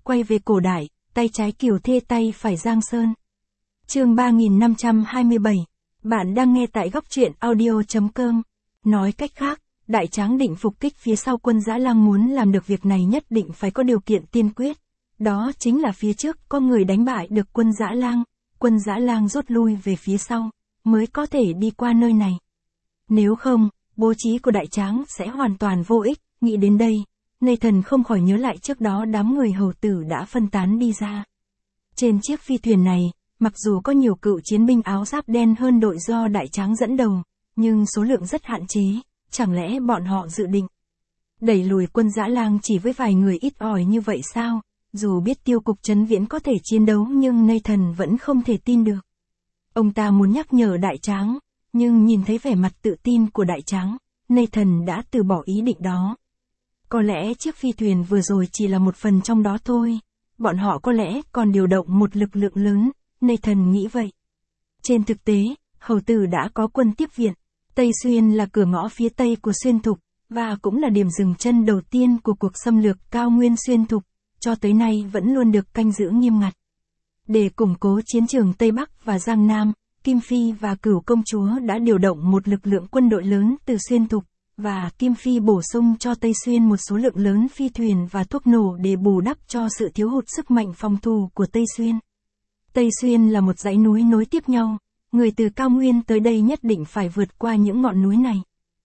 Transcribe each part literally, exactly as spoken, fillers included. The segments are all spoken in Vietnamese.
quay về cổ đại, tay trái Kiều Thê tay phải Giang Sơn. Chương ba nghìn năm trăm hai mươi bảy. Bạn đang nghe tại góc truyện audio chấm com. Nói cách khác, Đại Tráng định phục kích phía sau quân Dã Lang, muốn làm được việc này nhất định phải có điều kiện tiên quyết. Đó chính là phía trước có người đánh bại được quân Dã Lang, quân Dã Lang rút lui về phía sau, mới có thể đi qua nơi này. Nếu không, bố trí của Đại Tráng sẽ hoàn toàn vô ích. Nghĩ đến đây, Nathan không khỏi nhớ lại trước đó đám người hầu tử đã phân tán đi ra. Trên chiếc phi thuyền này, mặc dù có nhiều cựu chiến binh áo giáp đen hơn đội do Đại Tráng dẫn đầu, nhưng số lượng rất hạn chế, chẳng lẽ bọn họ dự định đẩy lùi quân Dã Lang chỉ với vài người ít ỏi như vậy sao? Dù biết Tiêu Cục Trấn Viễn có thể chiến đấu nhưng Nathan vẫn không thể tin được. Ông ta muốn nhắc nhở Đại Tráng, nhưng nhìn thấy vẻ mặt tự tin của Đại Tráng, Nathan đã từ bỏ ý định đó. Có lẽ chiếc phi thuyền vừa rồi chỉ là một phần trong đó thôi. Bọn họ có lẽ còn điều động một lực lượng lớn, Nathan nghĩ vậy. Trên thực tế, hầu tử đã có quân tiếp viện. Tây Xuyên là cửa ngõ phía tây của Xuyên Thục, và cũng là điểm dừng chân đầu tiên của cuộc xâm lược cao nguyên Xuyên Thục, cho tới nay vẫn luôn được canh giữ nghiêm ngặt. Để củng cố chiến trường Tây Bắc và Giang Nam, Kim Phi và Cửu Công Chúa đã điều động một lực lượng quân đội lớn từ Xuyên Thục, và Kim Phi bổ sung cho Tây Xuyên một số lượng lớn phi thuyền và thuốc nổ để bù đắp cho sự thiếu hụt sức mạnh phòng thủ của Tây Xuyên. Tây Xuyên là một dãy núi nối tiếp nhau, người từ cao nguyên tới đây nhất định phải vượt qua những ngọn núi này.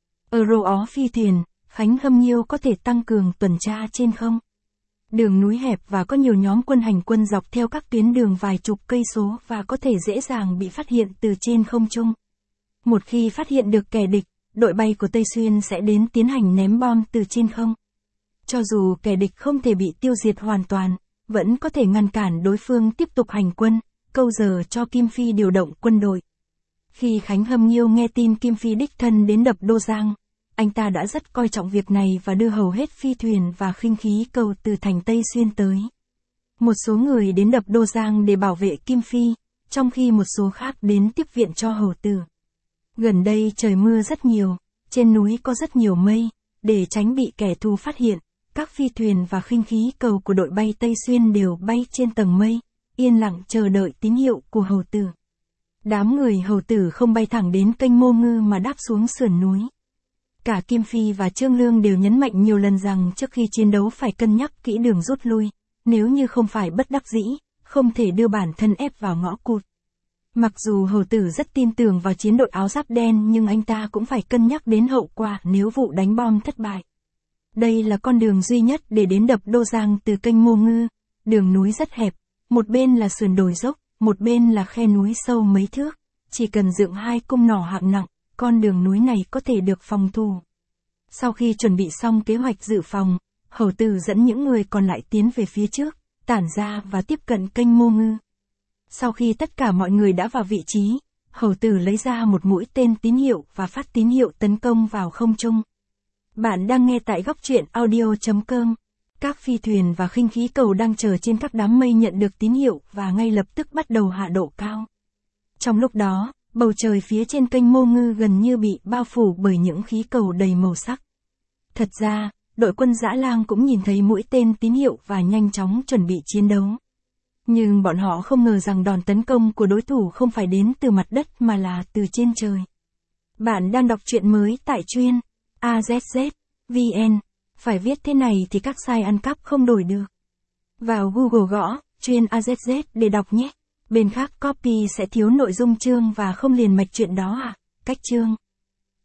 Ở rô ó phi thuyền, Khánh Hâm Nhiêu có thể tăng cường tuần tra trên không. Đường núi hẹp và có nhiều nhóm quân hành quân dọc theo các tuyến đường vài chục cây số và có thể dễ dàng bị phát hiện từ trên không trung. Một khi phát hiện được kẻ địch, đội bay của Tây Xuyên sẽ đến tiến hành ném bom từ trên không. Cho dù kẻ địch không thể bị tiêu diệt hoàn toàn, vẫn có thể ngăn cản đối phương tiếp tục hành quân, câu giờ cho Kim Phi điều động quân đội. Khi Khánh Hâm Nhiêu nghe tin Kim Phi đích thân đến đập Đô Giang, anh ta đã rất coi trọng việc này và đưa hầu hết phi thuyền và khinh khí cầu từ thành Tây Xuyên tới. Một số người đến đập Đô Giang để bảo vệ Kim Phi, trong khi một số khác đến tiếp viện cho hầu tử. Gần đây trời mưa rất nhiều, trên núi có rất nhiều mây, để tránh bị kẻ thù phát hiện, các phi thuyền và khinh khí cầu của đội bay Tây Xuyên đều bay trên tầng mây, yên lặng chờ đợi tín hiệu của hầu tử. Đám người hầu tử không bay thẳng đến kênh Mô Ngư mà đáp xuống sườn núi. Cả Kim Phi và Trương Lương đều nhấn mạnh nhiều lần rằng trước khi chiến đấu phải cân nhắc kỹ đường rút lui, nếu như không phải bất đắc dĩ, không thể đưa bản thân ép vào ngõ cụt. Mặc dù hầu tử rất tin tưởng vào chiến đội áo giáp đen nhưng anh ta cũng phải cân nhắc đến hậu quả nếu vụ đánh bom thất bại. Đây là con đường duy nhất để đến đập Đô Giang từ kênh Mô Ngư, đường núi rất hẹp, một bên là sườn đồi dốc, một bên là khe núi sâu mấy thước, chỉ cần dựng hai cung nỏ hạng nặng, con đường núi này có thể được phòng thủ. Sau khi chuẩn bị xong kế hoạch dự phòng, hầu tử dẫn những người còn lại tiến về phía trước, tản ra và tiếp cận kênh Mô Ngư. Sau khi tất cả mọi người đã vào vị trí, hầu tử lấy ra một mũi tên tín hiệu và phát tín hiệu tấn công vào không trung. Bạn đang nghe tại góc truyện audio chấm com. Các phi thuyền và khinh khí cầu đang chờ trên các đám mây nhận được tín hiệu và ngay lập tức bắt đầu hạ độ cao. Trong lúc đó, bầu trời phía trên kênh Mô Ngư gần như bị bao phủ bởi những khí cầu đầy màu sắc. Thật ra, đội quân Dã Lang cũng nhìn thấy mũi tên tín hiệu và nhanh chóng chuẩn bị chiến đấu. Nhưng bọn họ không ngờ rằng đòn tấn công của đối thủ không phải đến từ mặt đất mà là từ trên trời. Bạn đang đọc truyện mới tại truyện a zét zét vê en. Phải viết thế này thì các site ăn cắp không đổi được. Vào Google gõ truyện a zét zét để đọc nhé. Bên khác copy sẽ thiếu nội dung chương và không liền mạch chuyện đó à? Cách chương